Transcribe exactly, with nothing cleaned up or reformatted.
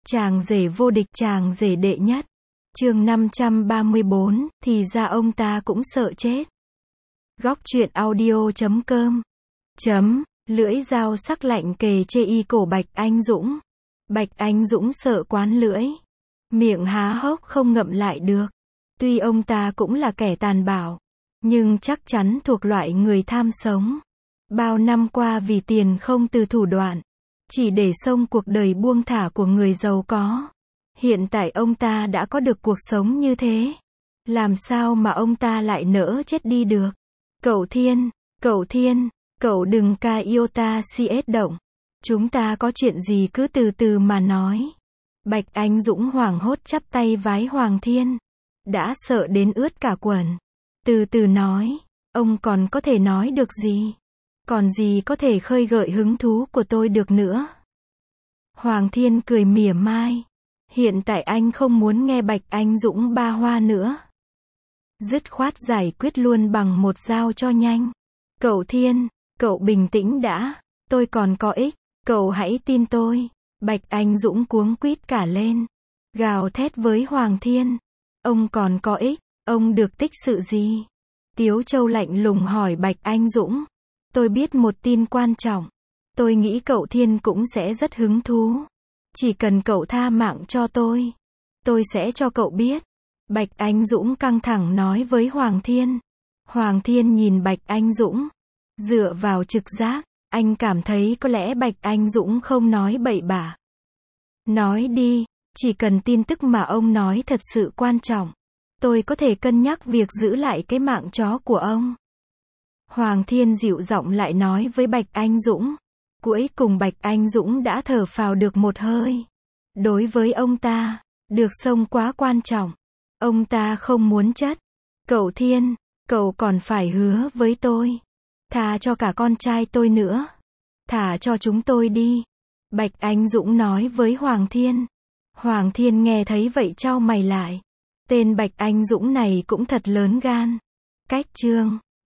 Chàng rể vô địch, chàng rể đệ nhất. Chương năm trăm ba mươi bốn, thì ra ông ta cũng sợ chết. Góc truyện audio chấm com. Chấm, lưỡi dao sắc lạnh kề chê y cổ Bạch Anh Dũng. Bạch Anh Dũng sợ quán lưỡi. Miệng há hốc không ngậm lại được. Tuy ông ta cũng là kẻ tàn bạo, nhưng chắc chắn thuộc loại người tham sống. Bao năm qua vì tiền không từ thủ đoạn, chỉ để xông cuộc đời buông thả của người giàu có. Hiện tại ông ta đã có được cuộc sống như thế. Làm sao mà ông ta lại nỡ chết đi được? Cậu Thiên, cậu Thiên, cậu đừng ca iota si ết động. Chúng ta có chuyện gì cứ từ từ mà nói. Bạch Anh Dũng hoảng hốt chắp tay vái Hoàng Thiên. Đã sợ đến ướt cả quần. Từ từ nói, ông còn có thể nói được gì? Còn gì có thể khơi gợi hứng thú của tôi được nữa? Hoàng Thiên cười mỉa mai. Hiện tại anh không muốn nghe Bạch Anh Dũng ba hoa nữa. Dứt khoát giải quyết luôn bằng một dao cho nhanh. Cậu Thiên, cậu bình tĩnh đã. Tôi còn có ích. Cậu hãy tin tôi. Bạch Anh Dũng cuống quýt cả lên. Gào thét với Hoàng Thiên. Ông còn có ích. Ông được tích sự gì? Tiếu Châu lạnh lùng hỏi Bạch Anh Dũng. Tôi biết một tin quan trọng. Tôi nghĩ cậu Thiên cũng sẽ rất hứng thú. Chỉ cần cậu tha mạng cho tôi, tôi sẽ cho cậu biết. Bạch Anh Dũng căng thẳng nói với Hoàng Thiên. Hoàng Thiên nhìn Bạch Anh Dũng. Dựa vào trực giác, anh cảm thấy có lẽ Bạch Anh Dũng không nói bậy bạ. Nói đi, chỉ cần tin tức mà ông nói thật sự quan trọng, tôi có thể cân nhắc việc giữ lại cái mạng chó của ông. Hoàng Thiên dịu giọng lại nói với Bạch Anh Dũng. Cuối cùng Bạch Anh Dũng đã thở phào được một hơi. Đối với ông ta, được xông quá quan trọng. Ông ta không muốn chất. Cậu Thiên, cậu còn phải hứa với tôi. Thà cho cả con trai tôi nữa. Thả cho chúng tôi đi. Bạch Anh Dũng nói với Hoàng Thiên. Hoàng Thiên nghe thấy vậy chau mày lại. Tên Bạch Anh Dũng này cũng thật lớn gan. Cách chương